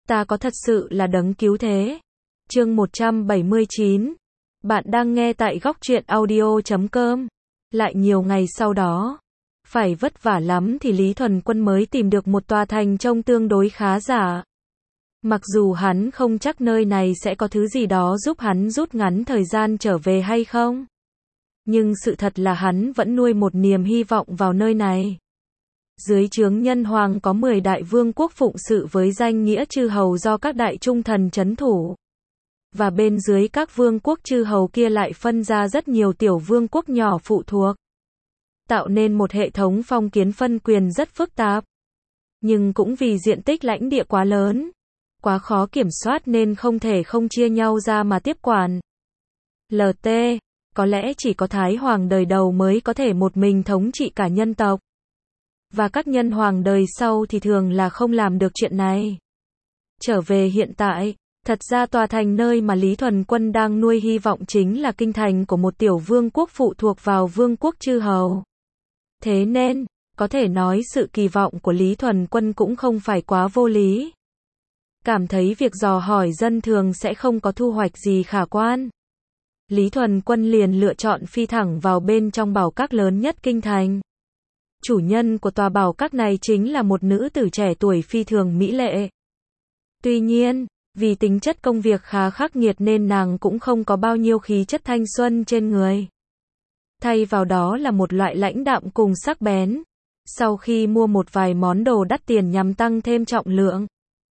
Ta có thật sự là đấng cứu thế. Chương 179. Bạn đang nghe tại góc truyện audio.com. Lại nhiều ngày sau đó, phải vất vả lắm thì Lý Thuần Quân mới tìm được một tòa thành trông tương đối khá giả. Mặc dù hắn không chắc nơi này sẽ có thứ gì đó giúp hắn rút ngắn thời gian trở về hay không. Nhưng sự thật là hắn vẫn nuôi một niềm hy vọng vào nơi này. Dưới trướng Nhân Hoàng có 10 đại vương quốc phụng sự với danh nghĩa chư hầu do các đại trung thần trấn thủ. Và bên dưới các vương quốc chư hầu kia lại phân ra rất nhiều tiểu vương quốc nhỏ phụ thuộc. Tạo nên một hệ thống phong kiến phân quyền rất phức tạp. Nhưng cũng vì diện tích lãnh địa quá lớn, quá khó kiểm soát nên không thể không chia nhau ra mà tiếp quản. LT, có lẽ chỉ có Thái Hoàng đời đầu mới có thể một mình thống trị cả nhân tộc. Và các nhân hoàng đời sau thì thường là không làm được chuyện này. Trở về hiện tại, thật ra tòa thành nơi mà Lý Thuần Quân đang nuôi hy vọng chính là kinh thành của một tiểu vương quốc phụ thuộc vào vương quốc chư hầu. Thế nên, có thể nói sự kỳ vọng của Lý Thuần Quân cũng không phải quá vô lý. Cảm thấy việc dò hỏi dân thường sẽ không có thu hoạch gì khả quan. Lý Thuần Quân liền lựa chọn phi thẳng vào bên trong bảo các lớn nhất kinh thành. Chủ nhân của tòa bảo các này chính là một nữ tử trẻ tuổi phi thường mỹ lệ. Tuy nhiên, vì tính chất công việc khá khắc nghiệt nên nàng cũng không có bao nhiêu khí chất thanh xuân trên người. Thay vào đó là một loại lãnh đạm cùng sắc bén. Sau khi mua một vài món đồ đắt tiền nhằm tăng thêm trọng lượng,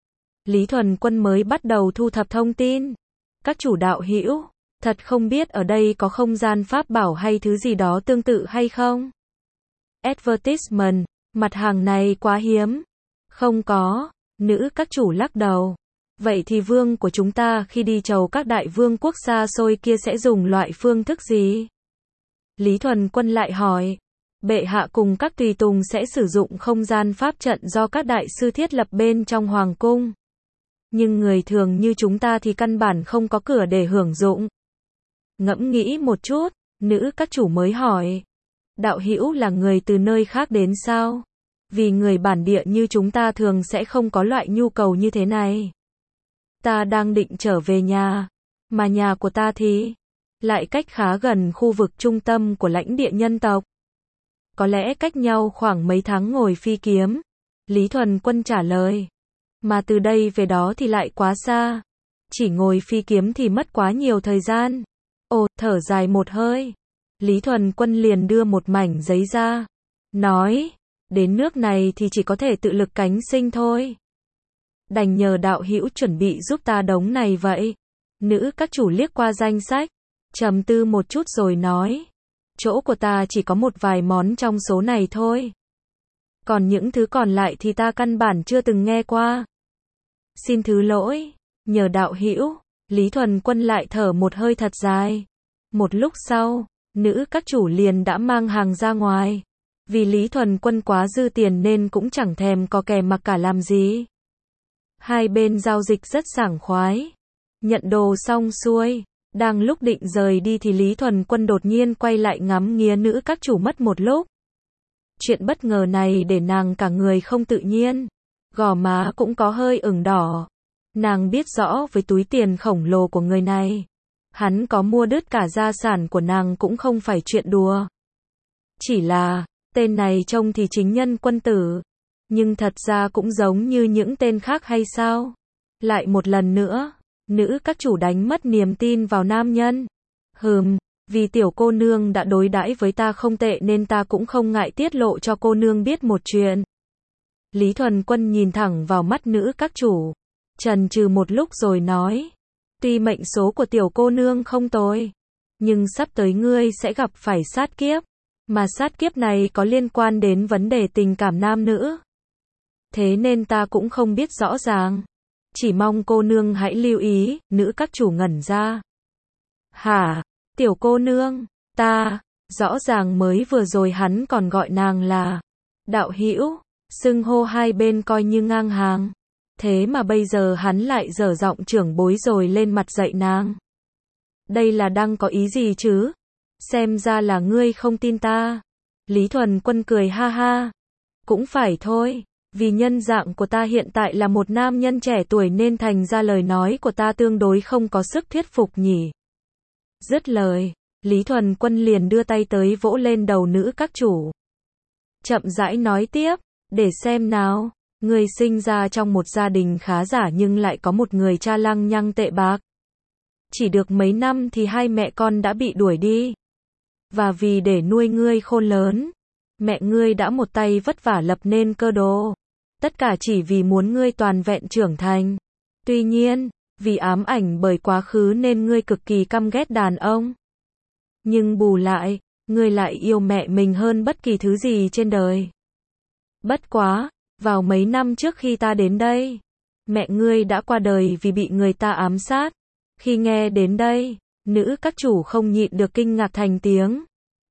Lý Thuần Quân mới bắt đầu thu thập thông tin. Các chủ đạo hữu, thật không biết ở đây có không gian pháp bảo hay thứ gì đó tương tự hay không? Advertisement, mặt hàng này quá hiếm. Không có, nữ các chủ lắc đầu. Vậy thì vương của chúng ta khi đi chầu các đại vương quốc xa xôi kia sẽ dùng loại phương thức gì? Lý Thuần Quân lại hỏi. Bệ hạ cùng các tùy tùng sẽ sử dụng không gian pháp trận do các đại sư thiết lập bên trong hoàng cung. Nhưng người thường như chúng ta thì căn bản không có cửa để hưởng dụng. Ngẫm nghĩ một chút, nữ các chủ mới hỏi. Đạo hữu là người từ nơi khác đến sao? Vì người bản địa như chúng ta thường sẽ không có loại nhu cầu như thế này. Ta đang định trở về nhà, mà nhà của ta thì lại cách khá gần khu vực trung tâm của lãnh địa nhân tộc. Có lẽ cách nhau khoảng mấy tháng ngồi phi kiếm. Lý Thuần Quân trả lời. Mà từ đây về đó thì lại quá xa. Chỉ ngồi phi kiếm thì mất quá nhiều thời gian. Ồ, thở dài một hơi. Lý Thuần Quân liền đưa một mảnh giấy ra. Nói, đến nước này thì chỉ có thể tự lực cánh sinh thôi. Đành nhờ đạo hữu chuẩn bị giúp ta đống này vậy. Nữ các chủ liếc qua danh sách, trầm tư một chút rồi nói. Chỗ của ta chỉ có một vài món trong số này thôi. Còn những thứ còn lại thì ta căn bản chưa từng nghe qua. Xin thứ lỗi, nhờ đạo hữu. Lý Thuần Quân lại thở một hơi thật dài. Một lúc sau, nữ các chủ liền đã mang hàng ra ngoài. Vì Lý Thuần Quân quá dư tiền nên cũng chẳng thèm có kè mặc cả làm gì. Hai bên giao dịch rất sảng khoái. Nhận đồ xong xuôi, đang lúc định rời đi thì Lý Thuần Quân đột nhiên quay lại ngắm nghía nữ các chủ mất một lúc. Chuyện bất ngờ này để nàng cả người không tự nhiên. Gò má cũng có hơi ửng đỏ. Nàng biết rõ với túi tiền khổng lồ của người này, hắn có mua đứt cả gia sản của nàng cũng không phải chuyện đùa. Chỉ là, tên này trông thì chính nhân quân tử, nhưng thật ra cũng giống như những tên khác hay sao? Lại một lần nữa, nữ các chủ đánh mất niềm tin vào nam nhân. Vì tiểu cô nương đã đối đãi với ta không tệ nên ta cũng không ngại tiết lộ cho cô nương biết một chuyện. Lý Thuần Quân nhìn thẳng vào mắt nữ các chủ, chần chừ một lúc rồi nói. Tuy mệnh số của tiểu cô nương không tồi, nhưng sắp tới ngươi sẽ gặp phải sát kiếp. Mà sát kiếp này có liên quan đến vấn đề tình cảm nam nữ. Thế nên ta cũng không biết rõ ràng. Chỉ mong cô nương hãy lưu ý, nữ các chủ ngẩn ra. Hả? Tiểu cô nương, ta, rõ ràng mới vừa rồi hắn còn gọi nàng là đạo hữu, xưng hô hai bên coi như ngang hàng. Thế mà bây giờ hắn lại dở giọng trưởng bối rồi lên mặt dạy nàng. Đây là đang có ý gì chứ? Xem ra là ngươi không tin ta. Lý Thuần Quân cười ha ha. Cũng phải thôi, Vì nhân dạng của ta hiện tại là một nam nhân trẻ tuổi nên thành ra lời nói của ta tương đối không có sức thuyết phục nhỉ. Dứt lời, Lý Thuần Quân liền đưa tay tới vỗ lên đầu nữ các chủ. Chậm rãi nói tiếp, để xem nào, ngươi sinh ra trong một gia đình khá giả nhưng lại có một người cha lăng nhăng tệ bạc. Chỉ được mấy năm thì hai mẹ con đã bị đuổi đi. Và vì để nuôi ngươi khôn lớn, mẹ ngươi đã một tay vất vả lập nên cơ đồ. Tất cả chỉ vì muốn ngươi toàn vẹn trưởng thành. Tuy nhiên, vì ám ảnh bởi quá khứ nên ngươi cực kỳ căm ghét đàn ông. Nhưng bù lại, ngươi lại yêu mẹ mình hơn bất kỳ thứ gì trên đời. Bất quá, vào mấy năm trước khi ta đến đây, mẹ ngươi đã qua đời vì bị người ta ám sát. Khi nghe đến đây, nữ các chủ không nhịn được kinh ngạc thành tiếng.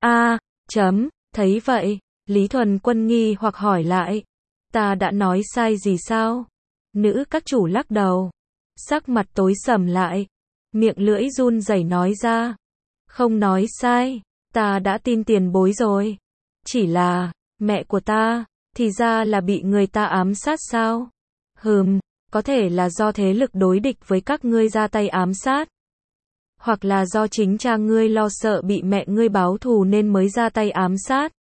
Thấy vậy, Lý Thuần Quân nghi hoặc hỏi lại. Ta đã nói sai gì sao? Nữ các chủ lắc đầu. Sắc mặt tối sầm lại. Miệng lưỡi run rẩy nói ra. Không nói sai, ta đã tin tiền bối rồi. Chỉ là, mẹ của ta, thì ra là bị người ta ám sát sao? Có thể là do thế lực đối địch với các ngươi ra tay ám sát. Hoặc là do chính cha ngươi lo sợ bị mẹ ngươi báo thù nên mới ra tay ám sát.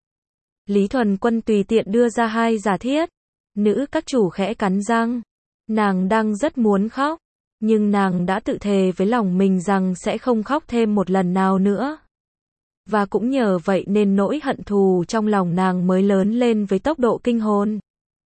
Lý Thuần Quân tùy tiện đưa ra hai giả thiết. Nữ các chủ khẽ cắn răng. Nàng đang rất muốn khóc. Nhưng nàng đã tự thề với lòng mình rằng sẽ không khóc thêm một lần nào nữa. Và cũng nhờ vậy nên nỗi hận thù trong lòng nàng mới lớn lên với tốc độ kinh hồn.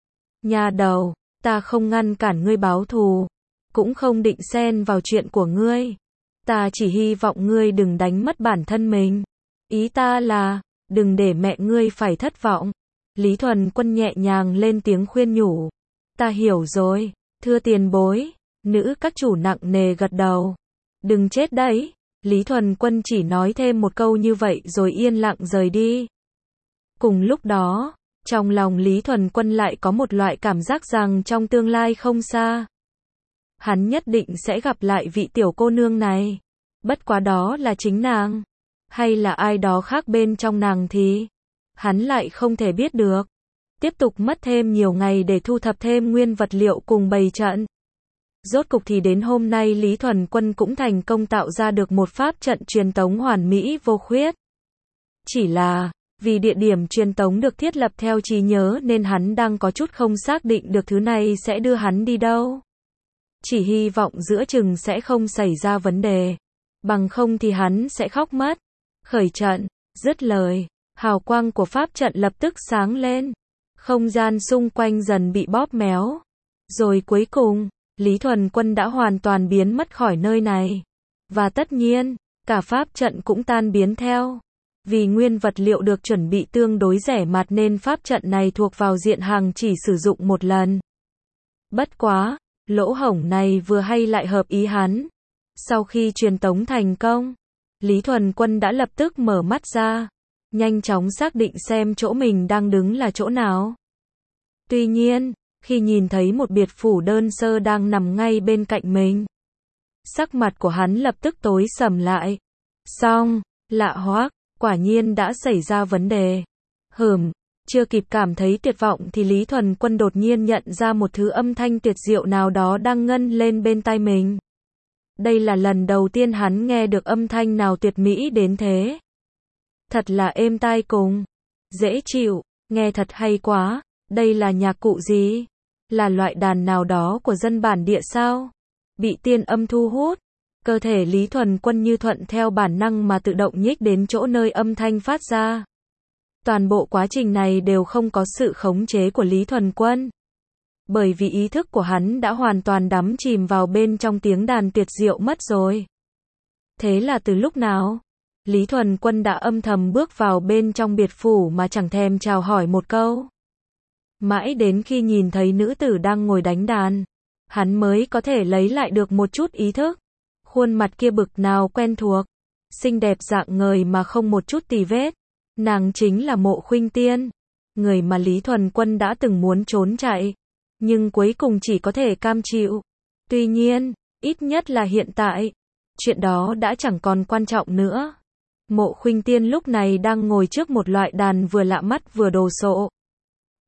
Nhà đầu, ta không ngăn cản ngươi báo thù. Cũng không định xen vào chuyện của ngươi. Ta chỉ hy vọng ngươi đừng đánh mất bản thân mình. Ý ta là, đừng để mẹ ngươi phải thất vọng. Lý Thuần Quân nhẹ nhàng lên tiếng khuyên nhủ. Ta hiểu rồi, thưa tiền bối. Nữ các chủ nặng nề gật đầu. Đừng chết đấy. Lý Thuần Quân chỉ nói thêm một câu như vậy rồi yên lặng rời đi. Cùng lúc đó, trong lòng Lý Thuần Quân lại có một loại cảm giác rằng trong tương lai không xa, hắn nhất định sẽ gặp lại vị tiểu cô nương này. Bất quá đó là chính nàng, hay là ai đó khác bên trong nàng thì hắn lại không thể biết được. Tiếp tục mất thêm nhiều ngày để thu thập thêm nguyên vật liệu cùng bày trận. Rốt cục thì đến hôm nay Lý Thuần Quân cũng thành công tạo ra được một pháp trận truyền tống hoàn mỹ vô khuyết. Chỉ là, vì địa điểm truyền tống được thiết lập theo trí nhớ nên hắn đang có chút không xác định được thứ này sẽ đưa hắn đi đâu. Chỉ hy vọng giữa chừng sẽ không xảy ra vấn đề. Bằng không thì hắn sẽ khóc mất. Khởi trận, dứt lời, hào quang của pháp trận lập tức sáng lên. Không gian xung quanh dần bị bóp méo. Rồi cuối cùng, Lý Thuần Quân đã hoàn toàn biến mất khỏi nơi này. Và tất nhiên, cả pháp trận cũng tan biến theo. Vì nguyên vật liệu được chuẩn bị tương đối rẻ mạt nên pháp trận này thuộc vào diện hàng chỉ sử dụng một lần. Bất quá, lỗ hổng này vừa hay lại hợp ý hắn. Sau khi truyền tống thành công, Lý Thuần Quân đã lập tức mở mắt ra, nhanh chóng xác định xem chỗ mình đang đứng là chỗ nào. Tuy nhiên, khi nhìn thấy một biệt phủ đơn sơ đang nằm ngay bên cạnh mình, sắc mặt của hắn lập tức tối sầm lại. Xong, lạ hoắc, quả nhiên đã xảy ra vấn đề. Chưa kịp cảm thấy tuyệt vọng thì Lý Thuần Quân đột nhiên nhận ra một thứ âm thanh tuyệt diệu nào đó đang ngân lên bên tai mình. Đây là lần đầu tiên hắn nghe được âm thanh nào tuyệt mỹ đến thế. Thật là êm tai cùng dễ chịu, nghe thật hay quá. Đây là nhạc cụ gì? Là loại đàn nào đó của dân bản địa sao? Bị tiên âm thu hút, cơ thể Lý Thuần Quân như thuận theo bản năng mà tự động nhích đến chỗ nơi âm thanh phát ra. Toàn bộ quá trình này đều không có sự khống chế của Lý Thuần Quân. Bởi vì ý thức của hắn đã hoàn toàn đắm chìm vào bên trong tiếng đàn tuyệt diệu mất rồi. Thế là từ lúc nào? Lý Thuần Quân đã âm thầm bước vào bên trong biệt phủ mà chẳng thèm chào hỏi một câu. Mãi đến khi nhìn thấy nữ tử đang ngồi đánh đàn, hắn mới có thể lấy lại được một chút ý thức. Khuôn mặt kia bực nào quen thuộc, xinh đẹp rạng ngời mà không một chút tì vết. Nàng chính là Mộ Khuynh Tiên, người mà Lý Thuần Quân đã từng muốn trốn chạy, nhưng cuối cùng chỉ có thể cam chịu. Tuy nhiên, ít nhất là hiện tại, chuyện đó đã chẳng còn quan trọng nữa. Mộ Khuynh Tiên lúc này đang ngồi trước một loại đàn vừa lạ mắt vừa đồ sộ.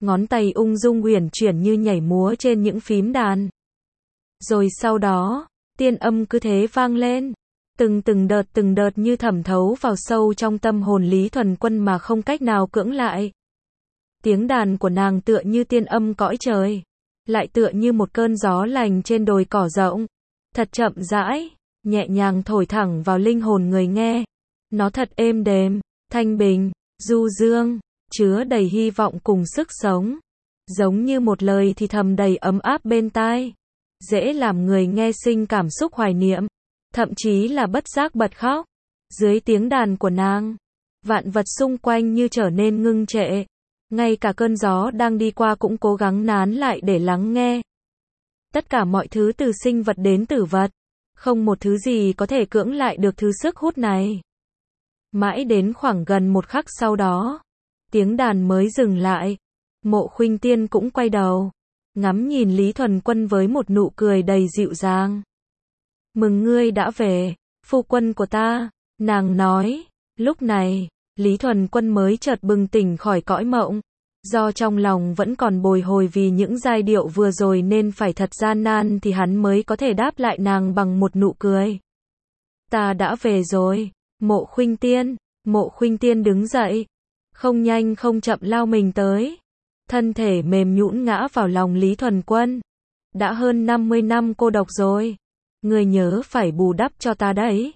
ngón tay ung dung uyển chuyển như nhảy múa trên những phím đàn. Rồi sau đó, tiên âm cứ thế vang lên, từng đợt như thẩm thấu vào sâu trong tâm hồn Lý Thuần Quân mà không cách nào cưỡng lại. Tiếng đàn của nàng tựa như tiên âm cõi trời, lại tựa như một cơn gió lành trên đồi cỏ rộng, thật chậm rãi, nhẹ nhàng thổi thẳng vào linh hồn người nghe. Nó thật êm đềm, thanh bình, du dương, chứa đầy hy vọng cùng sức sống, giống như một lời thì thầm đầy ấm áp bên tai, dễ làm người nghe sinh cảm xúc hoài niệm, thậm chí là bất giác bật khóc. Dưới tiếng đàn của nàng, vạn vật xung quanh như trở nên ngưng trệ, ngay cả cơn gió đang đi qua cũng cố gắng nán lại để lắng nghe. Tất cả mọi thứ từ sinh vật đến tử vật, không một thứ gì có thể cưỡng lại được thứ sức hút này. Mãi đến khoảng gần một khắc sau đó, tiếng đàn mới dừng lại. Mộ Khuynh Tiên cũng quay đầu, ngắm nhìn Lý Thuần Quân với một nụ cười đầy dịu dàng. Mừng ngươi đã về, phu quân của ta, nàng nói. Lúc này, Lý Thuần Quân mới chợt bừng tỉnh khỏi cõi mộng. Do trong lòng vẫn còn bồi hồi vì những giai điệu vừa rồi nên phải thật gian nan thì hắn mới có thể đáp lại nàng bằng một nụ cười. Ta đã về rồi, Mộ Khuynh Tiên. Mộ Khuynh Tiên đứng dậy, không nhanh không chậm lao mình tới. Thân thể mềm nhũn ngã vào lòng Lý Thuần Quân. Đã hơn 50 năm cô độc rồi. Ngươi nhớ phải bù đắp cho ta đấy.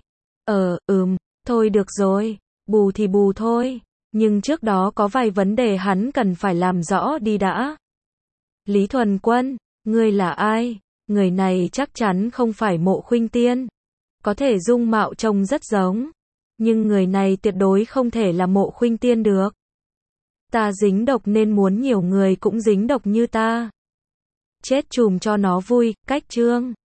Thôi được rồi, bù thì bù thôi. Nhưng trước đó có vài vấn đề hắn cần phải làm rõ đi đã. Lý Thuần Quân, ngươi là ai? Người này chắc chắn không phải Mộ Khuynh Tiên. Có thể dung mạo trông rất giống, nhưng người này tuyệt đối không thể là Mộ Khuynh Tiên được. Ta dính độc nên muốn nhiều người cũng dính độc như ta. Chết chùm cho nó vui, cách chương.